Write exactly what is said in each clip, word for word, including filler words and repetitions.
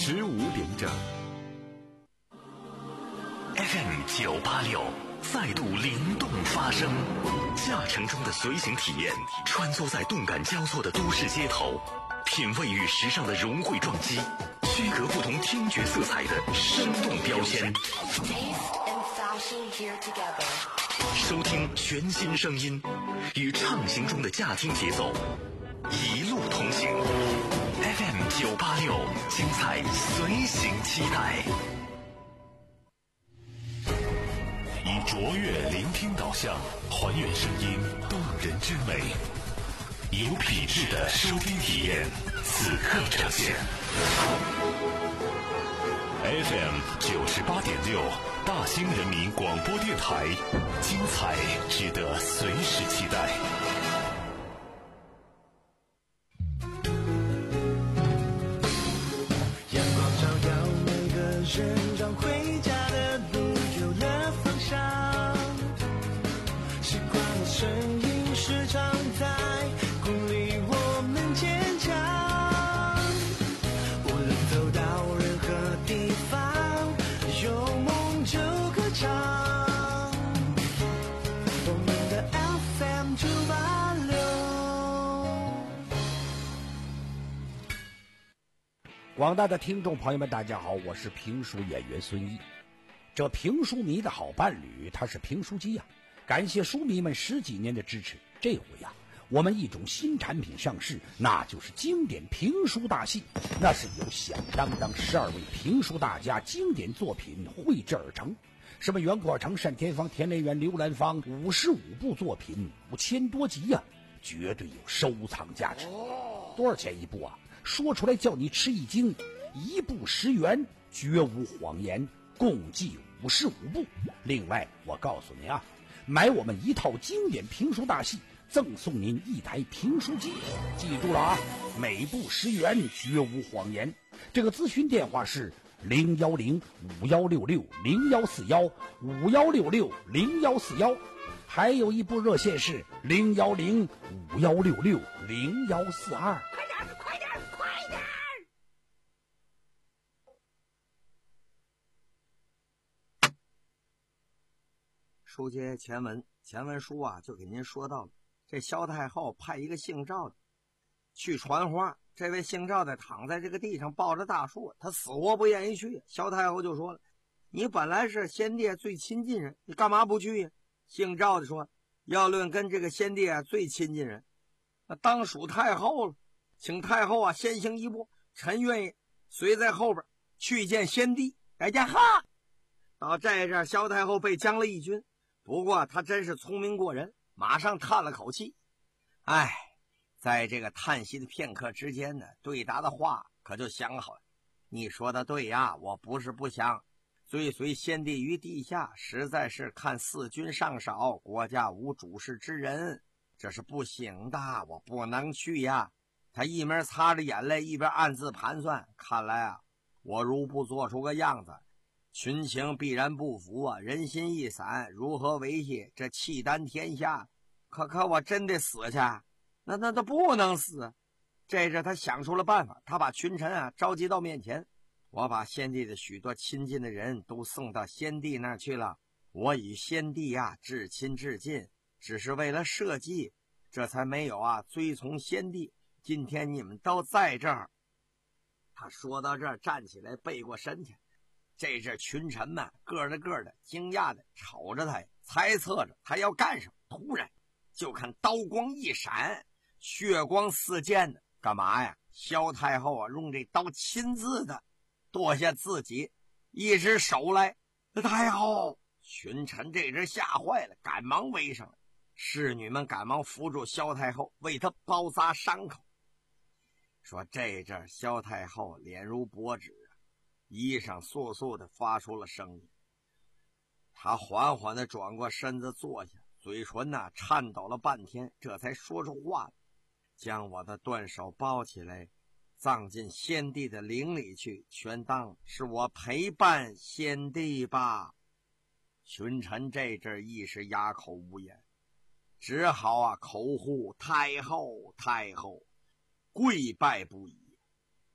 十五点整。F M 九八六再度灵动发声，驾乘中的随行体验，穿梭在动感交错的都市街头，品味与时尚的融汇撞击，区隔不同听觉色彩的生动标签。收听全新声音，与畅行中的驾听节奏，一路同行。F M 九八六，精彩随行期待。以卓越聆听导向，还原声音动人之美，有品质的收听体验，此刻呈现。F M 九十八点六，大兴人民广播电台，精彩值得随时期待。 阳光照耀每个人，让回家的路有了方向。习惯的声音时常在鼓励我们坚强。无论走到任何地方，有梦就歌唱。我们的 F M 九八六。 广大的听众朋友们，大家好，我是评书演员孙一。这评书迷的好伴侣，他是评书机呀、啊。感谢书迷们十几年的支持，这回呀、啊，我们一种新产品上市，那就是经典评书大戏。那是由响当当十二位评书大家经典作品绘制而成，什么袁阔成、单田芳、田连元、刘兰芳，五十五部作品，五千多集呀、啊，绝对有收藏价值。多少钱一部啊？说出来叫你吃一惊，一部十元，绝无谎言，共计五十五部。另外，我告诉您啊，买我们一套经典评书大戏，赠送您一台评书机。记住了啊，每部十元，绝无谎言。这个咨询电话是零幺零五幺六六零幺四幺五幺六六零幺四幺，还有一部热线是零幺零五幺六六零幺四二。快点，快点，快点！ 书接前文，前文书啊就给您说到了，这萧太后派一个姓赵的去传话，这位姓赵的躺在这个地上抱着大树，他死活不愿意去。萧太后就说了，你本来是先帝最亲近人，你干嘛不去呀？姓赵的说，要论跟这个先帝啊最亲近人，那当属太后了，请太后啊先行一步，臣愿意随在后边去见先帝。哎呀哈！到这阵萧太后被将了一军，不过他真是聪明过人，马上叹了口气。哎，在这个叹息的片刻之间呢，对答的话可就想好了。你说的对呀，我不是不想追随先帝于地下，实在是看四军尚少，国家无主事之人，这是不行的，我不能去呀。他一面擦着眼泪，一边暗自盘算，看来啊，我如不做出个样子，群情必然不服啊，人心一散，如何维系这契丹天下？可可我真得死去，那那他不能死。这是他想出了办法，他把群臣啊召集到面前，我把先帝的许多亲近的人都送到先帝那儿去了，我与先帝啊至亲至近，只是为了社稷，这才没有啊追从先帝。今天你们都在这儿。他说到这儿，站起来背过身去。这阵群臣们个着个的惊讶的瞅着他，猜测着他要干什么。突然就看刀光一闪，血光四溅的，干嘛呀？萧太后啊用这刀亲自的剁下自己一只手来。太后！群臣这阵吓坏了，赶忙围上来，侍女们赶忙扶住萧太后，为她包扎伤口。说这阵萧太后脸如薄纸，衣裳簌簌的发出了声音。她缓缓的转过身子坐下，嘴唇呐、啊、颤抖了半天，这才说出话来，将我的断手包起来，葬进先帝的陵里去，全当是我陪伴先帝吧。群臣这阵一时哑口无言，只好啊口呼太后太后，跪拜不已。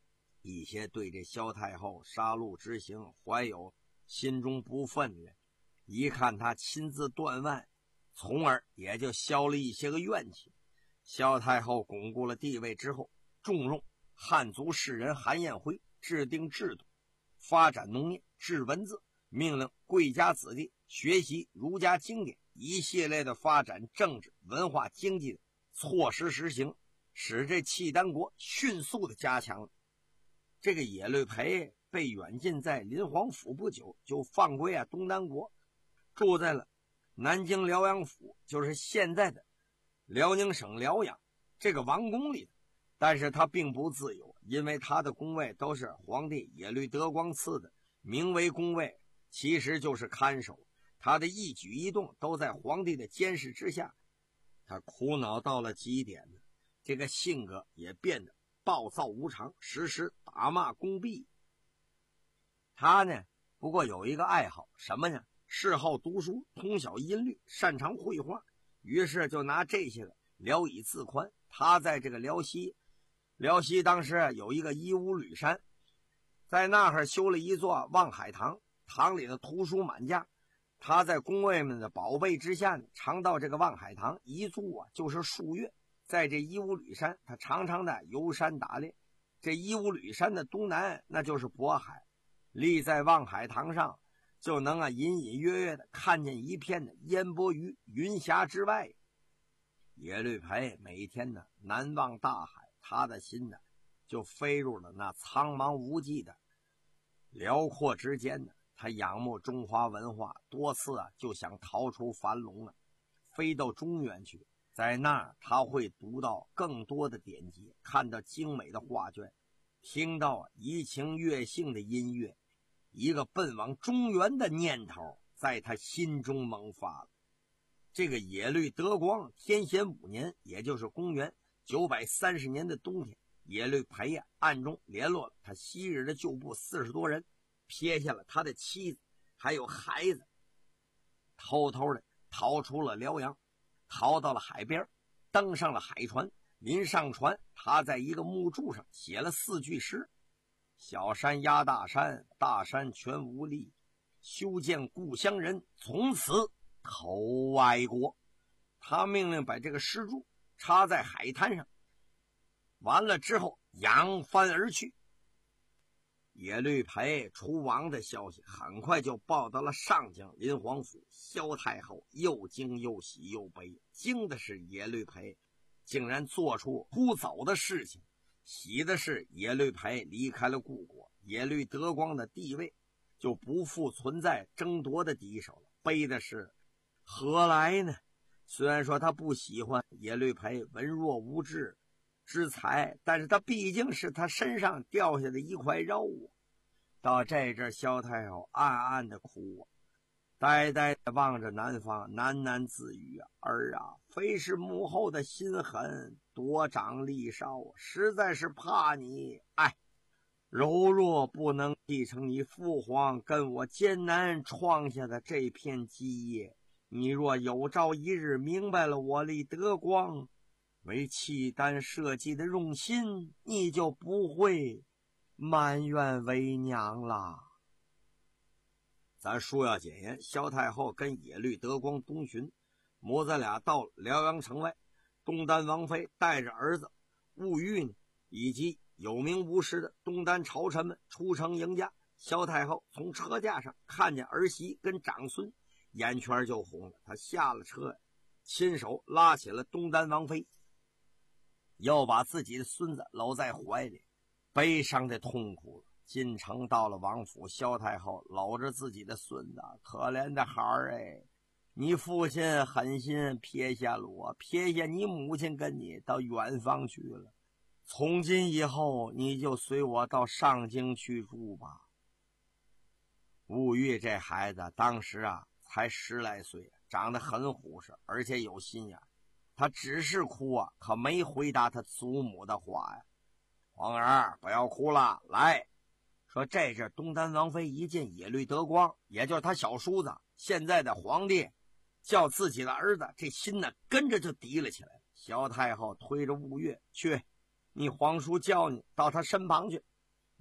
一些对这萧太后杀戮之行怀有心中不忿的人，一看他亲自断腕，从而也就消了一些个怨气。萧太后巩固了地位之后，重用汉族士人韩彦辉，制定制度，发展农业，制文字，命令贵家子弟学习儒家经典，一系列的发展政治、文化、经济的措施实行，使这契丹国迅速的加强了。这个耶律培被远近在林皇府不久，就放归啊东丹国，住在了南京辽阳府，就是现在的辽宁省辽阳这个王宫里。但是他并不自由，因为他的宫位都是皇帝耶律德光赐的，名为宫位，其实就是看守。他的一举一动都在皇帝的监视之下，他苦恼到了极点呢，这个性格也变得暴躁无常，时时打骂宫婢。他呢，不过有一个爱好，什么呢？嗜好读书，通晓音律，擅长绘画，于是就拿这些个聊以自宽。他在这个辽西，辽西当时有一个伊吾吕山，在那儿修了一座望海堂，堂里的图书满架。他在宫卫们的宝贝之下呢，常到这个望海堂一住啊就是数月。在这伊吾吕山，他常常的游山打猎。这伊吾吕山的东南那就是渤海，立在望海堂上，就能啊隐隐约约的看见一片的烟波于云霞之外。耶律培每天呢南望大海，他的心呢就飞入了那苍茫无际的辽阔之间呢。他仰慕中华文化，多次啊就想逃出樊笼了，飞到中原去。在那儿他会读到更多的典籍，看到精美的画卷，听到怡情悦性的音乐，一个奔往中原的念头在他心中萌发了。这个耶律德光天显五年，也就是公元九百三十年的冬天，耶律培啊暗中联络了他昔日的旧部四十多人，撇下了他的妻子还有孩子，偷偷的逃出了辽阳，逃到了海边，登上了海船。临上船，他在一个木柱上写了四句诗：小山压大山，大山全无力，休见故乡人，从此投外国。他命令把这个诗柱插在海滩上，完了之后扬帆而去。耶律培出亡的消息很快就报到了上京林皇府，萧太后又惊又喜又悲。惊的是耶律培竟然做出出走的事情，喜的是耶律培离开了故国，耶律德光的地位就不复存在争夺的敌手了。悲的是何来呢？虽然说他不喜欢耶律培文弱无智之才，但是他毕竟是他身上掉下的一块肉。到这阵，萧太后暗暗的哭啊，呆呆的望着南方，喃喃自语啊：儿啊，非是母后的心狠，多长力少，实在是怕你，哎，柔弱不能继承你父皇跟我艰难创下的这片基业。你若有朝一日明白了我李德光为契丹社稷的用心，你就不会埋怨为娘啦。咱书要简言，萧太后跟耶律德光东巡，母子俩到辽阳城外，东丹王妃带着儿子兀玉以及有名无实的东丹朝臣们出城迎驾。萧太后从车架上看见儿媳跟长孙，眼圈就红了。她下了车，亲手拉起了东丹王妃，要把自己的孙子搂在怀里，悲伤的痛苦了。进城到了王府，萧太后搂着自己的孙子，可怜的孩儿哎，你父亲狠心撇下了我，撇下你母亲跟你到远方去了，从今以后你就随我到上京去住吧。兀玉这孩子当时啊才十来岁，长得很虎实，而且有心眼，他只是哭啊，可没回答他祖母的话呀。皇儿不要哭了，来说。这阵东丹王妃一见耶律德光，也就是他小叔子现在的皇帝叫自己的儿子，这心呢跟着就提了起来。萧太后推着兀越去，你皇叔叫你到他身旁去。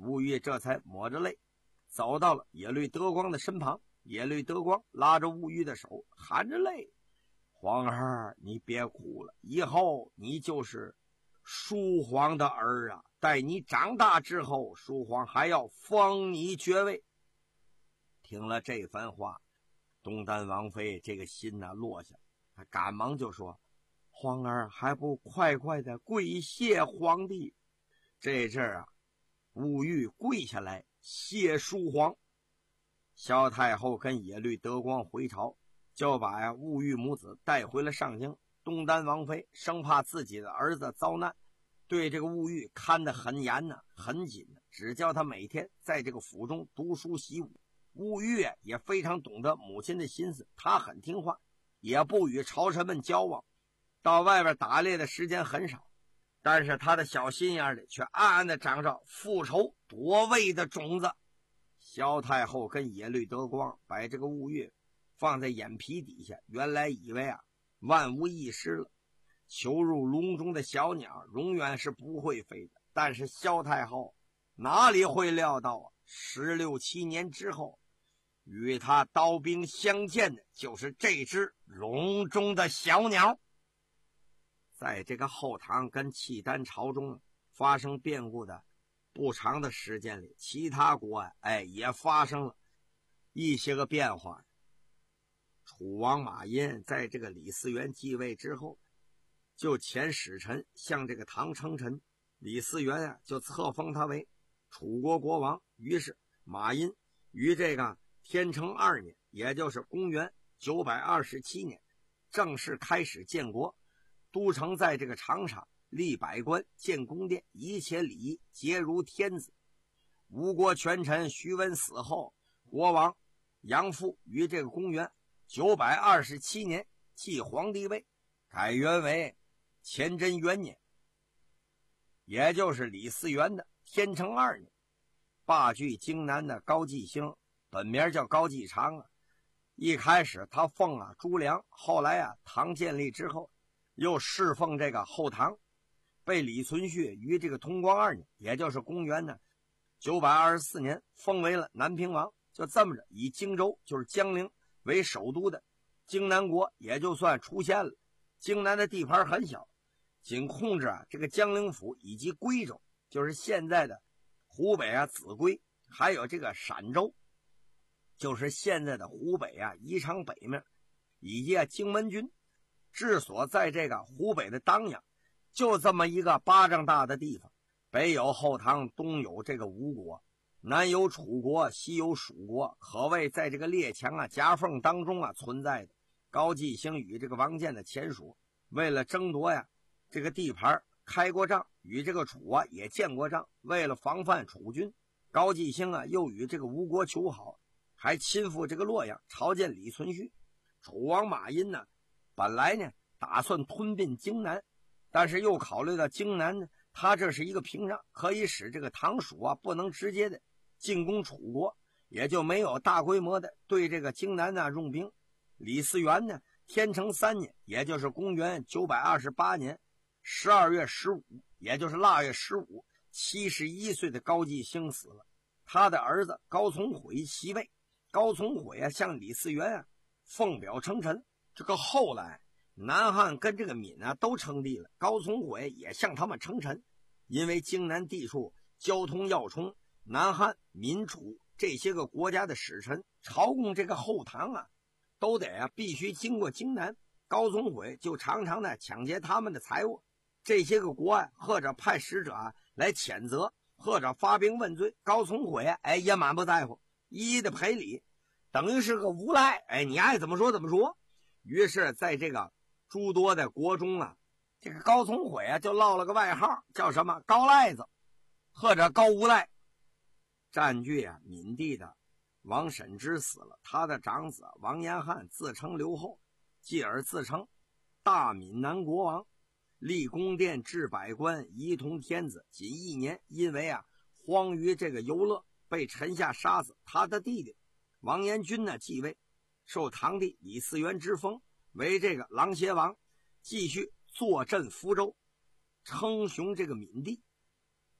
吴玉这才抹着泪走到了耶律德光的身旁。耶律德光拉着吴玉的手，含着泪：“皇儿，你别哭了，以后你就是叔皇的儿啊！待你长大之后，叔皇还要封你爵位。”听了这番话，东丹王妃这个心呐、啊、落下，他赶忙就说：“皇儿还不快快的跪谢皇帝！”这阵儿啊，吴玉跪下来谢叔皇。萧太后跟耶律德光回朝，就把呀吴玉母子带回了上京。东丹王妃生怕自己的儿子遭难，对这个吴玉看得很严呐、啊，很紧呢、啊，只叫他每天在这个府中读书习武。吴玉也非常懂得母亲的心思，他很听话，也不与朝臣们交往，到外边打猎的时间很少。但是他的小心眼里却暗暗地长着复仇夺位的种子。萧太后跟耶律德光把这个吴玉放在眼皮底下，原来以为啊万无一失了，囚入笼中的小鸟永远是不会飞的。但是萧太后哪里会料到啊，十六七年之后，与他刀兵相见的就是这只笼中的小鸟。在这个后唐跟契丹朝中发生变故的不长的时间里，其他国啊，哎，也发生了一些个变化。楚王马殷在这个李嗣源继位之后，就遣使臣向这个唐称臣，李嗣源啊就册封他为楚国国王。于是马殷于这个天成二年，也就是公元九百二十七年，正式开始建国。都城在这个长沙，立百官，建宫殿，一切礼仪皆如天子。吴国权臣徐文死后，国王杨阜于这个公元九百二十七年继皇帝位，改元为乾贞元年，也就是李嗣源的天成二年。霸据荆南的高季兴，本名叫高季昌啊。一开始他奉啊朱良，后来啊唐建立之后，又侍奉这个后唐，被李存勖于这个通光二年，也就是公元呢九百二十四年封为了南平王。就这么着，以荆州就是江陵为首都的荆南国也就算出现了。荆南的地盘很小，仅控制啊这个江陵府以及归州，就是现在的湖北啊秭归，还有这个陕州，就是现在的湖北啊宜昌北面，以及啊荆门军治所在这个湖北的当阳。就这么一个巴掌大的地方，北有后唐，东有这个吴国，南有楚国，西有蜀国，可谓在这个列强啊夹缝当中啊存在的。高季兴与这个王建的前蜀为了争夺呀这个地盘开过仗，与这个楚啊也建过仗。为了防范楚军，高季兴啊又与这个吴国求好，还亲赴这个洛阳朝见李存勖。楚王马殷呢本来呢打算吞并荆南，但是又考虑到荆南呢他这是一个屏障，可以使这个唐蜀啊不能直接的进攻楚国，也就没有大规模的对这个荆南呢用兵。李嗣源呢天成三年，也就是公元九百二十八年十二月十五，也就是腊月十五，七十一岁的高季兴死了，他的儿子高从悔袭位。高从悔啊向李嗣源啊奉表称臣。这个后来南汉跟这个闽啊都称帝了，高从悔也向他们称臣。因为荆南地处交通要冲，南汉、闽、楚这些个国家的使臣朝贡这个后唐啊都得啊必须经过荆南，高从悔就常常的抢劫他们的财物。这些个国啊或者派使者啊来谴责，或者发兵问罪，高从悔啊哎也满不在乎，一一的赔礼，等于是个无赖，哎你爱怎么说怎么说。于是在这个诸多的国中啊，这个高从悔啊就落了个外号，叫什么高赖子或者高无赖。占据啊闽地的王审知死了，他的长子王延翰自称刘后，继而自称大闽南国王，立宫殿，置百官，仪同天子。仅一年，因为啊荒于这个游乐，被臣下杀死。他的弟弟王延君呢继位，受堂弟李嗣源之封，为这个琅邪王，继续坐镇福州，称雄这个闽地。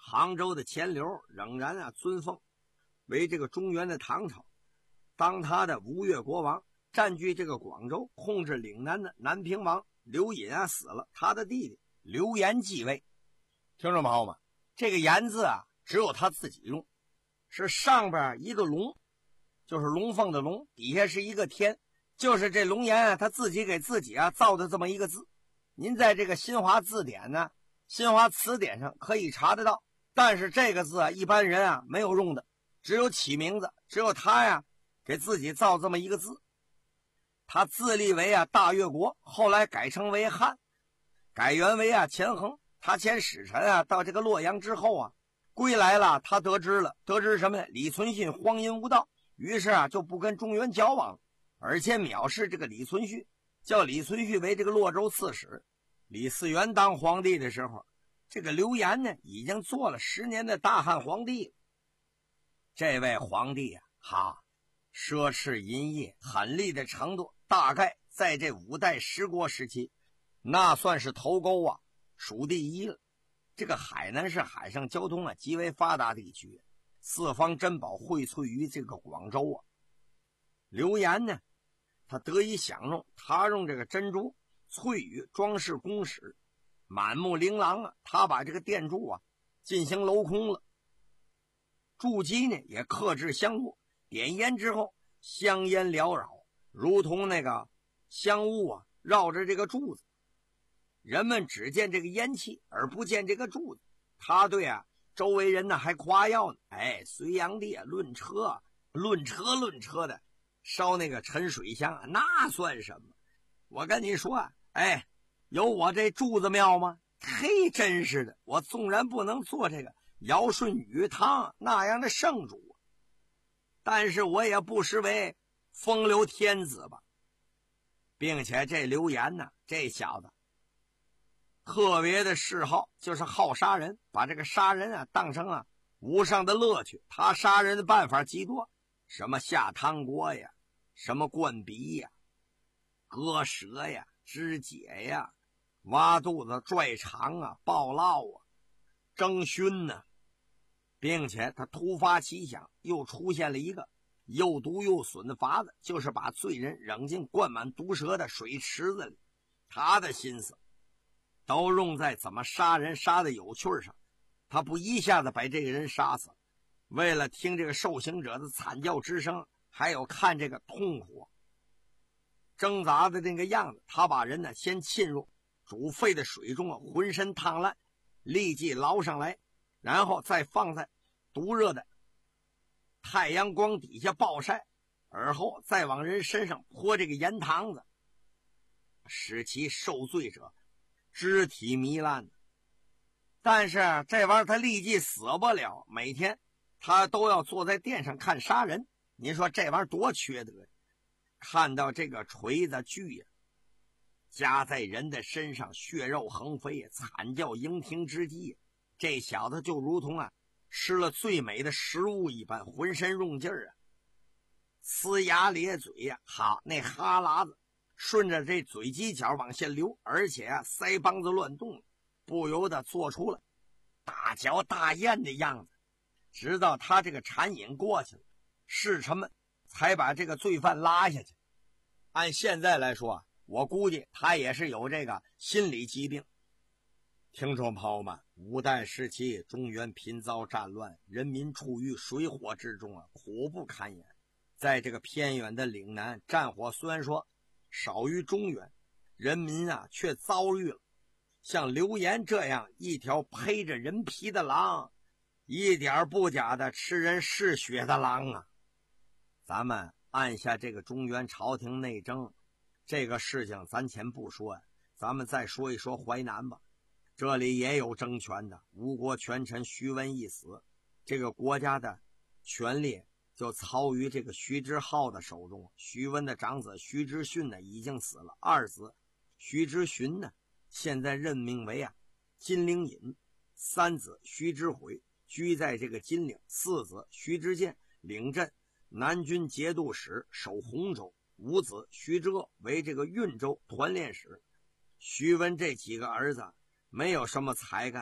杭州的钱镠仍然啊尊奉为这个中原的唐朝。当他的吴越国王占据这个广州，控制岭南的南平王刘隐啊死了，他的弟弟刘延继位。听众朋友们，这个延字啊只有他自己用，是上边一个龙，就是龙凤的龙，底下是一个天，就是这龙颜啊他自己给自己啊造的这么一个字。您在这个新华字典呢、新华词典上可以查得到，但是这个字啊一般人啊没有用的，只有起名字，只有他呀给自己造这么一个字。他自立为啊大越国，后来改称为汉，改元为啊乾衡。他遣使臣啊到这个洛阳之后啊，归来了，他得知了，得知什么呢？李存勖荒淫无道，于是啊就不跟中原交往，而且藐视这个李存勖，叫李存勖为这个洛州刺史。李嗣源当皇帝的时候，这个刘延呢已经做了十年的大汉皇帝了。这位皇帝啊，哈，奢侈淫逸狠厉的程度，大概在这五代十国时期，那算是头钩啊，数第一了。这个海南是海上交通啊极为发达地区，四方珍宝荟萃于这个广州啊。刘延呢，他得以享用，他用这个珍珠翠羽装饰宫室，满目琳琅啊。他把这个殿柱啊进行镂空了，柱基呢也刻制香雾，点烟之后香烟缭绕，如同那个香雾啊绕着这个柱子，人们只见这个烟气而不见这个柱子。他对啊周围人呢还夸耀呢，哎，隋炀帝啊论车论车论车的烧那个沉水香啊，那算什么？我跟你说啊，哎，有我这柱子庙吗？嘿，真是的，我纵然不能做这个尧舜禹汤那样的圣主，但是我也不失为风流天子吧。并且这刘延呢，这小子特别的嗜好就是好杀人，把这个杀人啊当成啊无上的乐趣。他杀人的办法极多，什么下汤锅呀，什么灌鼻呀，割舌呀，肢解呀，挖肚子拽肠啊，爆烙啊，蒸熏呢、啊。并且他突发奇想，又出现了一个又毒又损的法子，就是把罪人扔进灌满毒蛇的水池子里。他的心思都用在怎么杀人杀的有趣上，他不一下子把这个人杀死，为了听这个受刑者的惨叫之声，还有看这个痛苦挣扎的那个样子，他把人呢先浸入煮沸的水中啊，浑身烫烂，立即捞上来，然后再放在毒热的太阳光底下暴晒，而后再往人身上泼这个盐汤子，使其受罪者肢体糜烂。但是这玩意儿他立即死不了，每天他都要坐在殿上看杀人。您说这玩意儿多缺德呀！看到这个锤子锯呀、啊，夹在人的身上，血肉横飞，惨叫营庭之际，这小子就如同啊吃了最美的食物一般，浑身用劲儿啊，呲牙咧嘴呀、啊，好，那哈喇子顺着这嘴犄角往下流，而且啊腮帮子乱动，不由得做出了大嚼大咽的样子。直到他这个馋瘾过去了，侍臣们才把这个罪犯拉下去。按现在来说，我估计他也是有这个心理疾病。听众朋友们，五代时期中原频遭战乱，人民处于水火之中啊，苦不堪言。在这个偏远的岭南，战火虽然说少于中原，人民啊却遭遇了像刘延这样一条披着人皮的狼，一点不假的吃人嗜血的狼啊。咱们按下这个中原朝廷内政这个事情咱先不说呀，咱们再说一说淮南吧。这里也有争权的，吴国权臣徐温一死，这个国家的权力就操于这个徐之浩的手中。徐温的长子徐之训呢已经死了，二子徐之询呢现在任命为啊金陵尹，三子徐之毁居在这个金陵，四子徐之建领镇南军节度使，守洪州，五子徐之鄂为这个运州团练使。徐温这几个儿子没有什么才干，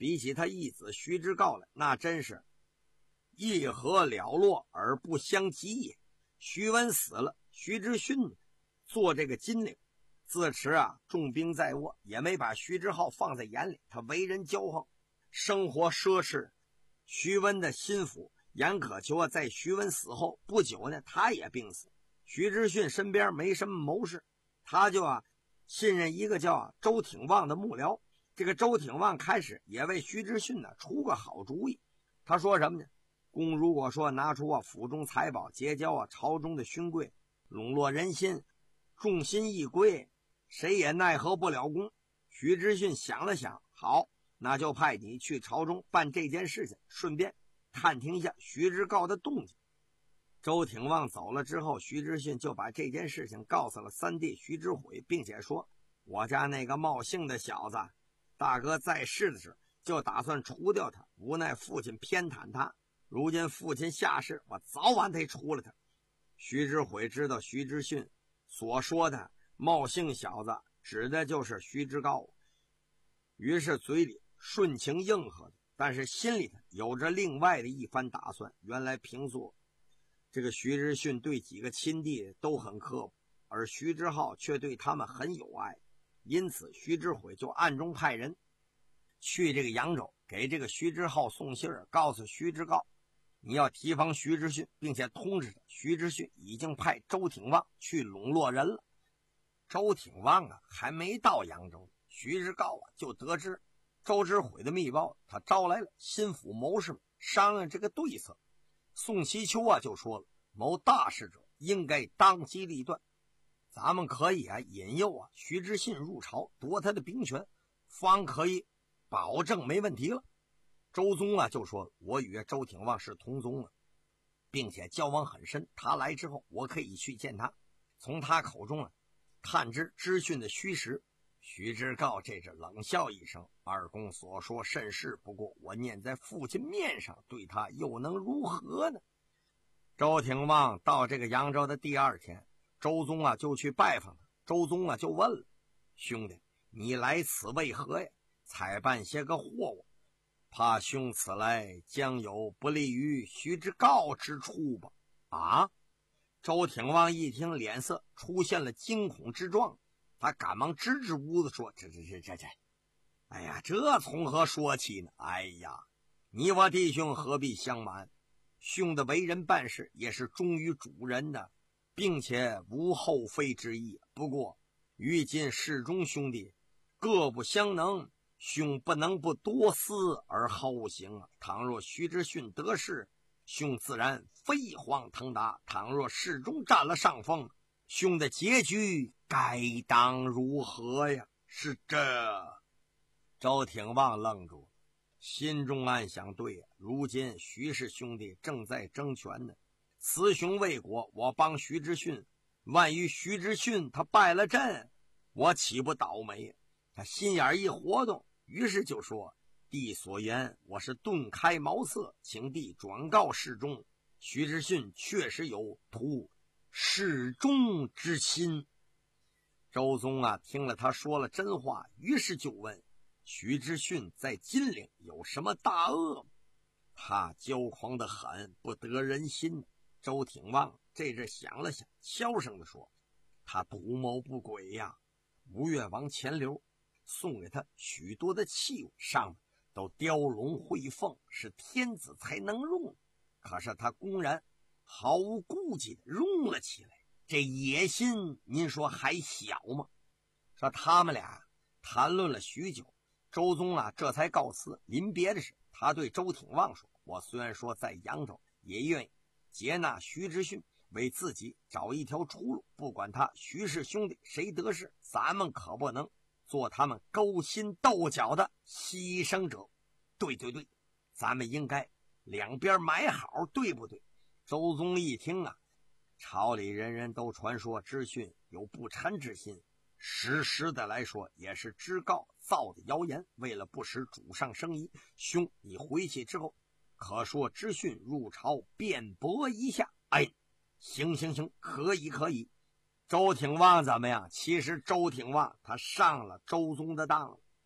比起他义子徐之诰来，那真是一河了落而不相及也。徐文死了，徐之训做这个金领，自持啊重兵在握，也没把徐之浩放在眼里。他为人骄横，生活奢侈。徐温的心腹严可求啊，在徐温死后不久呢，他也病死。徐之训身边没什么谋士，他就啊信任一个叫、啊、周挺旺的幕僚。这个周挺旺开始也为徐之训呢出个好主意。他说什么呢？公如果说拿出啊府中财宝，结交啊朝中的勋贵，笼络人心，众心一归，谁也奈何不了公。徐之训想了想，好，那就派你去朝中办这件事情，顺便探听一下徐之诰的动静。周挺旺走了之后，徐之训就把这件事情告诉了三弟徐之毁，并且说，我家那个冒姓的小子，大哥在世的时候就打算除掉他，无奈父亲偏袒他，如今父亲下世，我早晚得除了他。徐之毁知道徐之训所说的冒姓小子指的就是徐之诰，于是嘴里顺情应和的，但是心里头有着另外的一番打算。原来平素这个徐之训对几个亲弟都很刻薄，而徐之浩却对他们很有爱，因此徐之毁就暗中派人去这个扬州，给这个徐之浩送信儿，告诉徐之诰，你要提防徐之训，并且通知他，徐之训已经派周挺旺去笼络人了。周挺旺啊还没到扬州，徐之诰啊就得知周之毁的密报，他招来了心腹谋士们商量这个对策。宋其秋啊就说了，谋大事者应该当机立断，咱们可以啊引诱啊徐之信入朝，夺他的兵权，方可以保证没问题了。周宗啊就说，我与周挺旺是同宗了，并且交往很深，他来之后我可以去见他，从他口中啊探知知讯的虚实。徐之诰这是冷笑一声，二公所说甚是，不过我念在父亲面上，对他又能如何呢？周挺旺到这个扬州的第二天，周宗啊就去拜访他。周宗啊就问了，兄弟，你来此为何呀？采办些个货物，怕兄此来将有不利于徐之诰之处吧？啊！周挺旺一听，脸色出现了惊恐之状，他赶忙支支吾吾地说，这这这这这哎呀，这从何说起呢？哎呀，你我弟兄何必相瞒，兄的为人办事也是忠于主人的，并且无后非之意。不过于今事中兄弟各不相能，兄不能不多思而后行啊！倘若徐之训得势，兄自然飞黄腾达；倘若事中占了上风，兄的结局该当如何呀？是这。周挺旺愣住了，心中暗想，对呀，如今徐氏兄弟正在争权呢，雌雄未果，我帮徐之训，万一徐之训他败了阵，我岂不倒霉？他心眼一活动，于是就说，弟所言我是顿开茅塞，请弟转告侍中，徐之训确实有图侍中之心。周宗啊听了他说了真话，于是就问，徐之训在金陵有什么大恶吗？他骄狂得很，不得人心。周挺旺这阵想了想，悄声地说，他图谋不轨呀。吴越王钱镠送给他许多的器物，上面都雕龙绘凤，是天子才能用，可是他公然毫无顾忌地用了起来，这野心您说还小吗？说他们俩谈论了许久，周宗啊这才告辞。临别的时，他对周挺旺说，我虽然说在扬州，也愿意接纳徐之训，为自己找一条出路，不管他徐氏兄弟谁得势，咱们可不能做他们勾心斗角的牺牲者。对对对，咱们应该两边买好，对不对？周宗一听啊，朝里人人都传说知训有不臣之心，实实的来说也是知诰造的谣言，为了不使主上生疑，兄你回去之后可说知训入朝辩驳一下。哎，行行行，可以可以。周挺旺怎么样？其实周挺旺他上了周宗的当了。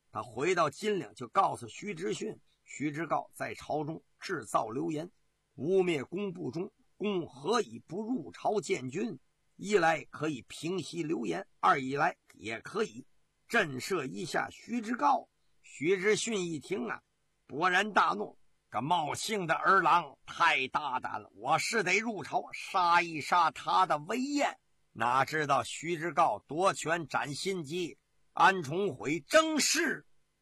他回到金陵，就告诉徐知训，徐知诰在朝中制造流言，污蔑公不忠，公何以不入朝见君？一来可以平息流言，二一来也可以震慑一下徐知诰。徐知训一听啊，勃然大怒，这冒姓的儿郎太大胆了，我是得入朝杀一杀他的威严。哪知道徐知诰夺权斩心机，安重悔争势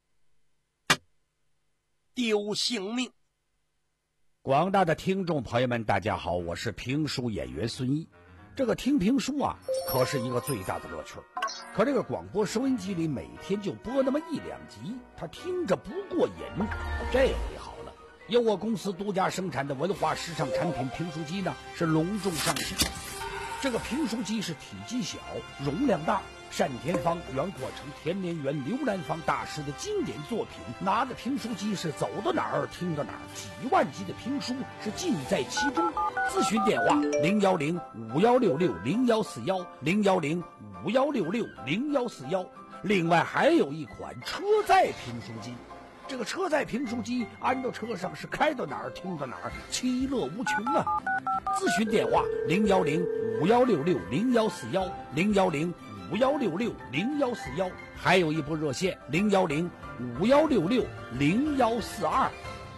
丢性命。 广大的听众朋友们大家好，我是评书演员孙一。这个听评书啊可是一个最大的乐趣，可这个广播收音机里每天就播那么一两集，他听着不过瘾。这回好了，由我公司独家生产的文化时尚产品评书机呢是隆重上市。这个评书机是体积小，容量大，单田芳、袁阔成、田连元、刘兰芳大师的经典作品。拿着评书机是走到哪儿听到哪儿，几万集的评书是尽在其中。咨询电话零幺零五幺六六零幺四幺零幺零五幺六六零幺四幺。另外还有一款车载评书机，这个车载评书机安到车上是开到哪儿听到哪儿，其乐无穷啊！咨询电话零幺零五幺六六零幺四幺零幺零五幺六六零幺四幺，还有一部热线零幺零五幺六六零幺四二。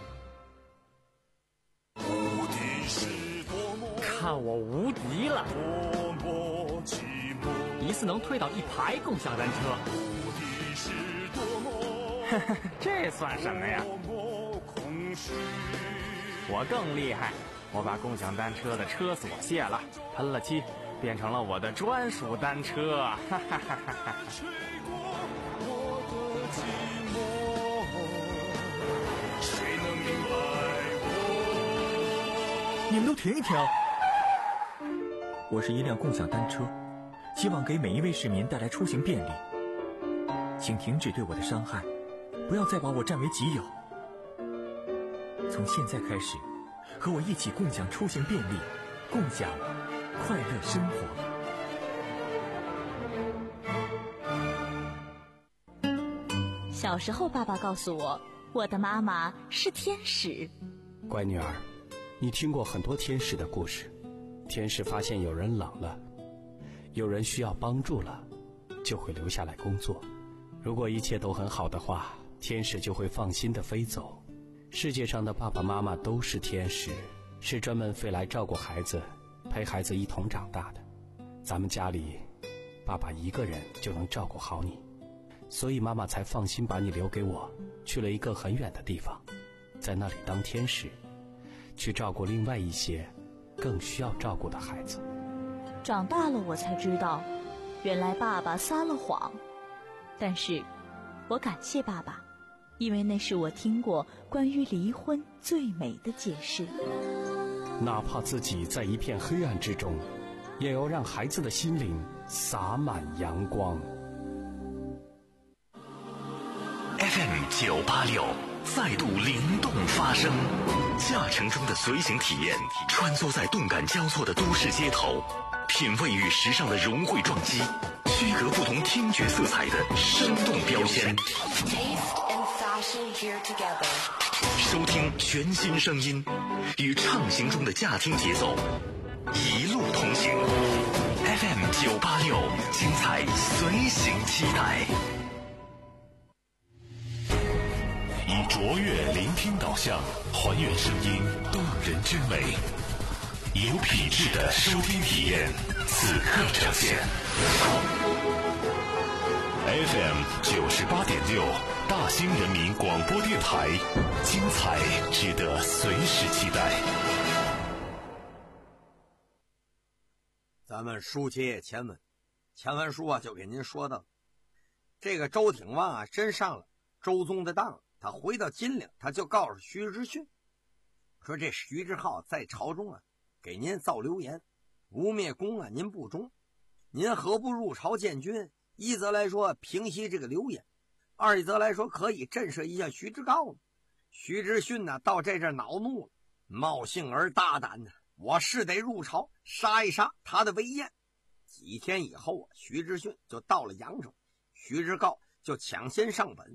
看我无敌了！一次能推倒一排共享单车。这算什么呀？我更厉害，我把共享单车的车锁卸了，喷了漆，变成了我的专属单车。哈哈哈哈！ 你们都停一停！我是一辆共享单车，希望给每一位市民带来出行便利。请停止对我的伤害，不要再把我占为己有。从现在开始，和我一起共享出行便利，共享快乐生活。小时候，爸爸告诉我，我的妈妈是天使。 乖女儿，你听过很多天使的故事。天使发现有人冷了，有人需要帮助了，就会留下来工作。如果一切都很好的话，天使就会放心地飞走。世界上的爸爸妈妈都是天使，是专门飞来照顾孩子，陪孩子一同长大的。咱们家里，爸爸一个人就能照顾好你，所以妈妈才放心把你留给我，去了一个很远的地方，在那里当天使，去照顾另外一些更需要照顾的孩子。 长大了我才知道，原来爸爸撒了谎。但是我感谢爸爸，因为那是我听过关于离婚最美的解释。 哪怕自己在一片黑暗之中，也要让孩子的心灵洒满阳光。 F M 九八六再度灵动发声，驾乘中的随行体验，穿梭在动感交错的都市街头，品味与时尚的融汇撞击，区隔不同听觉色彩的生动标签。收听全新声音，与畅行中的驾听节奏，一路同行。F M 九八六，精彩随行期待。以卓越聆听导向，还原声音动人之美，有品质的收听体验，此刻呈现。F M 九十八点六，大兴人民广播电台，精彩值得随时期待。 咱们书接前文，前文书啊就给您说到，这个周挺旺啊真上了周宗的当。他回到金陵，他就告诉徐知训说，这徐志浩在朝中啊给您造流言，污蔑公啊您不忠，您何不入朝见君？一则来说平息这个流言，二一则来说可以震慑一下徐志诰。徐知训呢到这阵恼怒了，冒性而大胆呢，我是得入朝杀一杀他的威严。几天以后啊，徐知训就到了扬州，徐志诰就抢先上本，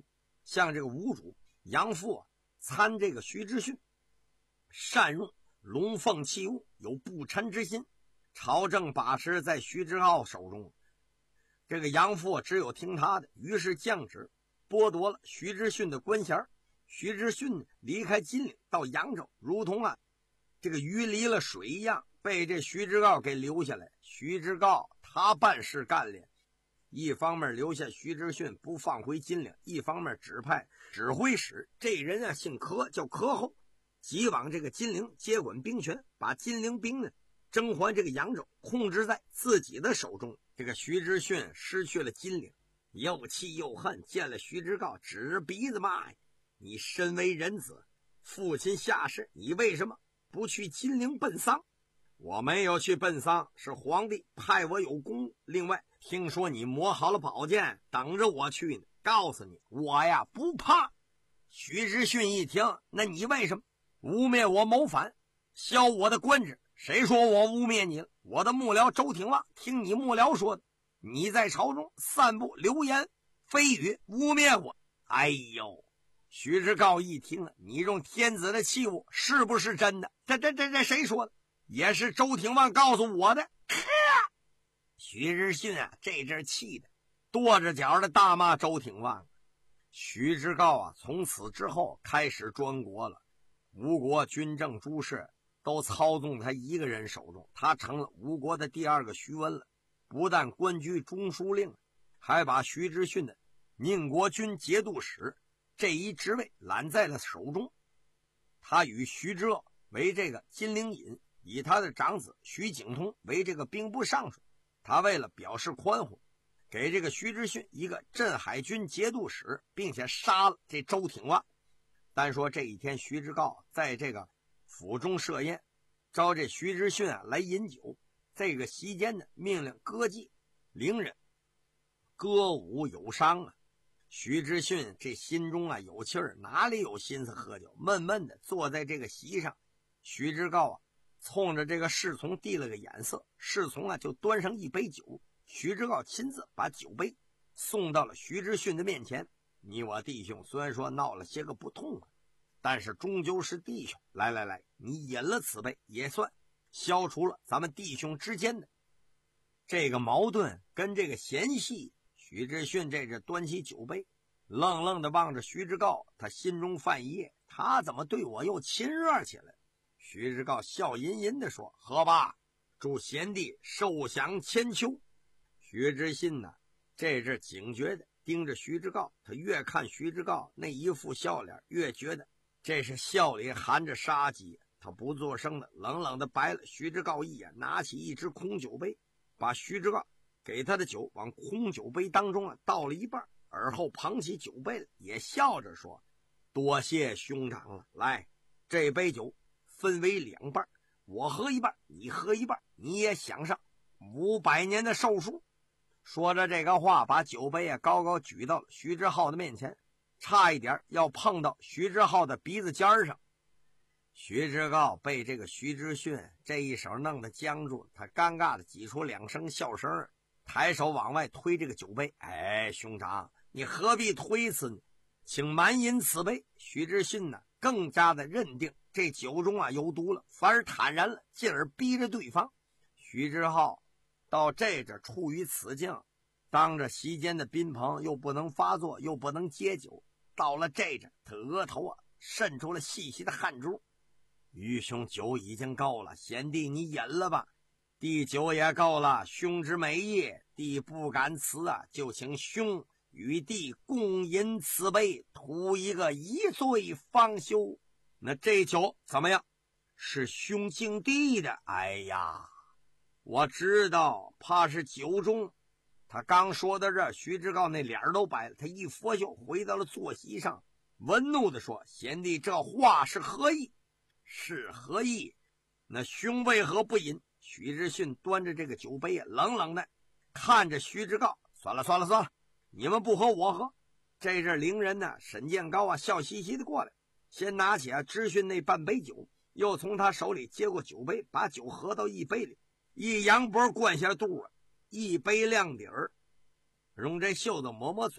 向这个吴主杨父啊参这个徐知训，善用龙凤器物，有不臣之心，朝政把持在徐知诰手中。这个杨父只有听他的，于是降旨剥夺了徐知训的官衔。徐知训离开金陵到扬州，如同啊这个鱼离了水一样，被这徐知诰给留下来。徐知诰他办事干练，一方面留下徐知训不放回金陵，一方面指派指挥使，这人啊姓柯，叫柯后，急往这个金陵接管兵权，把金陵兵呢征还这个扬州，控制在自己的手中。这个徐知训失去了金陵，又气又恨，见了徐知诰指着鼻子骂呀：你身为人子，父亲下世，你为什么不去金陵奔丧？我没有去奔丧，是皇帝派我有公务。另外听说你磨好了宝剑，等着我去呢。告诉你，我呀不怕。徐知训一听，那你为什么污蔑我谋反，削我的官职？谁说我污蔑你了？我的幕僚周挺旺听你幕僚说的，你在朝中散布流言蜚语，污蔑我。哎呦，徐知诰一听，你用天子的器物是不是真的？这这这这谁说的？也是周挺旺告诉我的。徐知训啊这阵气的跺着脚的大骂周挺旺。徐知诰啊从此之后开始专国了，吴国军政诸事都操纵他一个人手中，他成了吴国的第二个徐温了。不但官居中书令，还把徐知训的宁国军节度使这一职位揽在了手中。他与徐知诰为这个金陵尹，以他的长子徐景通为这个兵部尚书。他为了表示宽宏，给这个徐知训一个镇海军节度使，并且杀了这周挺旺。单说这一天，徐知诰在这个府中设宴，招这徐知训啊来饮酒。这个席间呢，命令歌妓伶人歌舞有商啊。徐知训这心中啊有气儿，哪里有心思喝酒，闷闷的坐在这个席上。徐知诰啊冲着这个侍从递了个眼色，侍从啊就端上一杯酒。徐知诰亲自把酒杯送到了徐知训的面前。你我弟兄虽然说闹了些个不痛快，但是终究是弟兄，来来来，你饮了此杯，也算消除了咱们弟兄之间的这个矛盾跟这个嫌隙。徐知训这是端起酒杯，愣愣的望着徐知诰，他心中犯疑，他怎么对我又亲热起来？徐知诰笑吟吟地说：喝吧，祝贤弟寿享千秋。徐知训呢这是警觉的盯着徐知诰，他越看徐知诰那一副笑脸，越觉得这是笑里含着杀机。他不作声的冷冷的白了徐知诰一眼，拿起一只空酒杯，把徐知诰给他的酒往空酒杯当中啊倒了一半，而后捧起酒杯了，也笑着说：多谢兄长了，来，这杯酒分为两半，我喝一半，你喝一半，你也享上五百年的寿数。说着这个话，把酒杯啊高高举到了徐知诰的面前，差一点要碰到徐知诰的鼻子尖上。徐知诰被这个徐知训这一手弄得僵住，他尴尬的挤出两声笑声，抬手往外推这个酒杯。哎，兄长，你何必推辞呢？请满饮此杯。徐知训呢更加的认定这酒中啊有毒了，反而坦然了，进而逼着对方。徐知诰到这阵处于此境，当着席间的宾朋，又不能发作，又不能接酒，到了这阵他额头啊渗出了细细的汗珠。愚兄酒已经够了，贤弟你饮了吧。弟酒也够了，兄之美意，弟不敢辞啊，就请兄与弟共饮此杯，图一个一醉方休。那这酒怎么样？是兄敬弟的。哎呀，我知道，怕是酒中。他刚说到这，徐知诰那脸都白了，他一拂袖回到了坐席上，温怒地说：贤弟这话是何意？是何意？那兄为何不饮？徐知训端着这个酒杯冷冷的看着徐知诰，算了算了算了，你们不喝我喝。这阵伶人呢沈建高啊笑嘻嘻的过来，先拿起啊知训那半杯酒，又从他手里接过酒杯，把酒喝到一杯里，一扬脖灌下肚啊，一杯亮底儿，用这袖子抹抹嘴，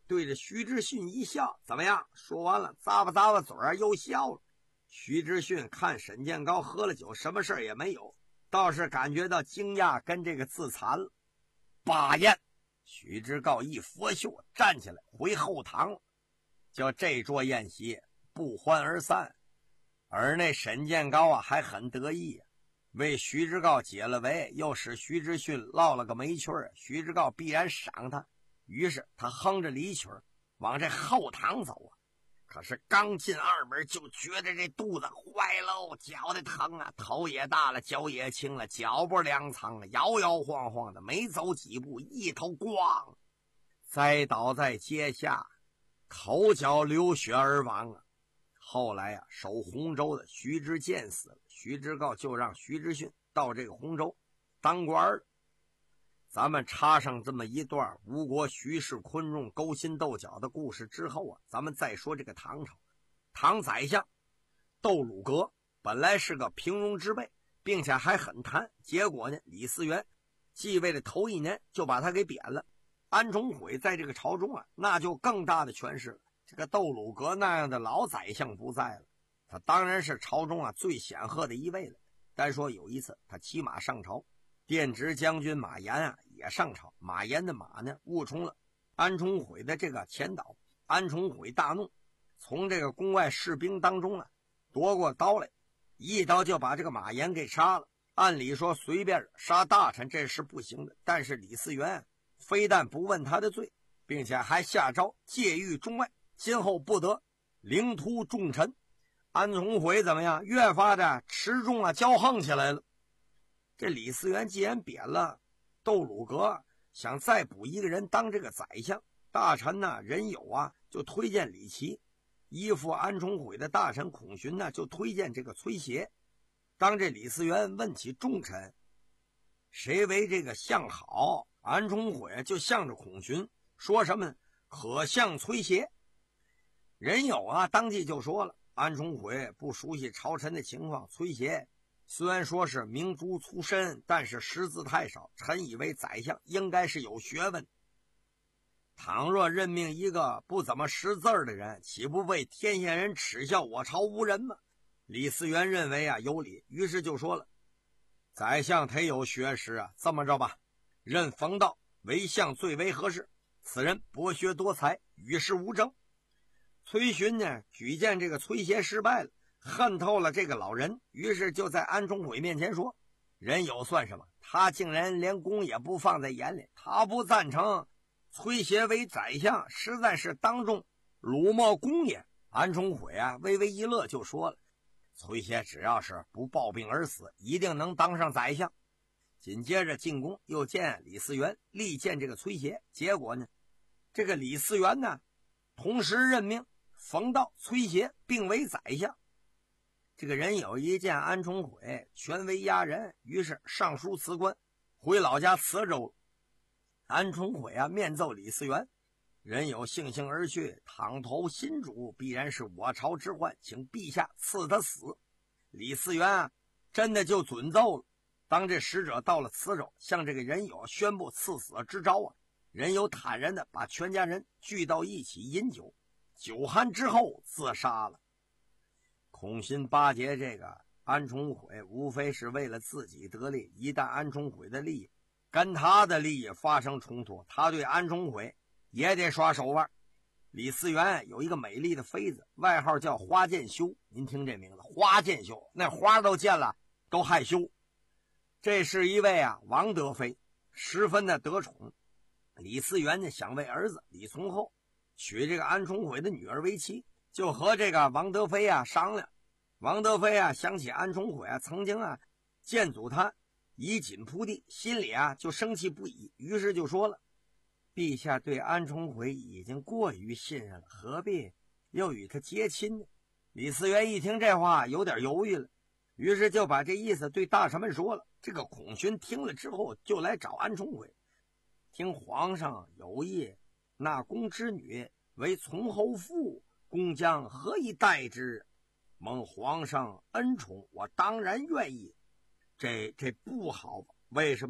对着徐志训一笑，怎么样？说完了，咂巴咂巴嘴儿又笑了。徐志训看沈建高喝了酒，什么事儿也没有，倒是感觉到惊讶跟这个自残了。罢宴，徐志高一拂袖站起来回后堂了，叫这桌宴席不欢而散。而那沈建高啊还很得意，为徐志高解了围，又使徐志训落了个没趣儿，徐志高必然赏他。于是他哼着离曲往这后堂走啊，可是刚进二门就觉得这肚子坏喽，脚的疼啊，头也大了，脚也轻了，脚步踉跄啊，摇摇晃晃的，没走几步一头咣栽倒在阶下，口角流血而亡啊。后来啊，守洪州的徐知建死了，徐知诰就让徐知训到这个洪州当官了。咱们插上这么一段吴国徐氏昆仲勾心斗角的故事之后啊，咱们再说这个唐朝。唐宰相窦鲁阁本来是个平庸之辈，并且还很贪，结果呢，李嗣源继位的头一年就把他给贬了。安重悔在这个朝中啊，那就更大的权势了。这个窦鲁阁那样的老宰相不在了，他当然是朝中啊最显赫的一位了。单说有一次他骑马上朝，殿直将军马延啊也上朝，马延的马呢误冲了安重悔的这个前导，安重悔大怒，从这个宫外士兵当中啊夺过刀来，一刀就把这个马延给杀了。按理说随便杀大臣这是不行的，但是李嗣源非但不问他的罪，并且还下诏戒狱中外，今后不得凌突重臣。安重悔怎么样？越发的持重啊骄横起来了。这李嗣源既然贬了窦鲁阁，想再补一个人当这个宰相，大臣呢人有啊就推荐李琦，依附安重悔的大臣孔循呢就推荐这个崔协。当这李嗣源问起重臣谁为这个相好，安重悔就向着孔循说什么可向崔协。人有啊当即就说了，安重悔不熟悉朝臣的情况，崔协虽然说是明珠出身，但是识字太少，臣以为宰相应该是有学问，倘若任命一个不怎么识字的人，岂不为天下人耻笑我朝无人吗？李嗣源认为啊有理，于是就说了，宰相忒有学识啊，这么着吧，任冯道为相最为合适，此人博学多才，与世无争。崔循呢举荐这个崔协失败了，恨透了这个老人，于是就在安重悔面前说，人有算什么，他竟然连公也不放在眼里，他不赞成崔协为宰相，实在是当众辱没公也。安重悔啊微微一乐就说了，崔协只要是不暴病而死，一定能当上宰相。紧接着进宫又见李嗣源，力荐这个崔协，结果呢这个李嗣源呢同时任命冯道、崔协并为宰相。这个人有一见安重悔权威压人，于是上书辞官，回老家磁州。安重悔啊面奏李嗣源，人有悻悻而去，倘投新主，必然是我朝之患，请陛下赐他死。李嗣源啊真的就准奏了。当这使者到了磁州，向这个人有宣布赐死之诏啊，人有坦然的把全家人聚到一起饮酒，酒酣之后自杀了。孔心巴结这个安重悔，无非是为了自己得利，一旦安重悔的利益跟他的利益发生冲突，他对安重悔也得耍手腕。李嗣源有一个美丽的妃子，外号叫花见羞，您听这名字花见羞，那花都见了都害羞。这是一位啊王德妃，十分的得宠。李嗣源呢想为儿子李从厚娶这个安重悔的女儿为妻，就和这个王德妃啊商量。王德妃啊想起安重悔啊曾经啊见阻他以锦铺地，心里啊就生气不已，于是就说了，陛下对安重悔已经过于信任了，何必又与他结亲呢？李嗣源一听这话有点犹豫了，于是就把这意思对大臣们说了。这个孔循听了之后就来找安重悔，听皇上有意纳公之女为从后妇，公将何以待之？蒙皇上恩宠，我当然愿意。这这不好，为什么？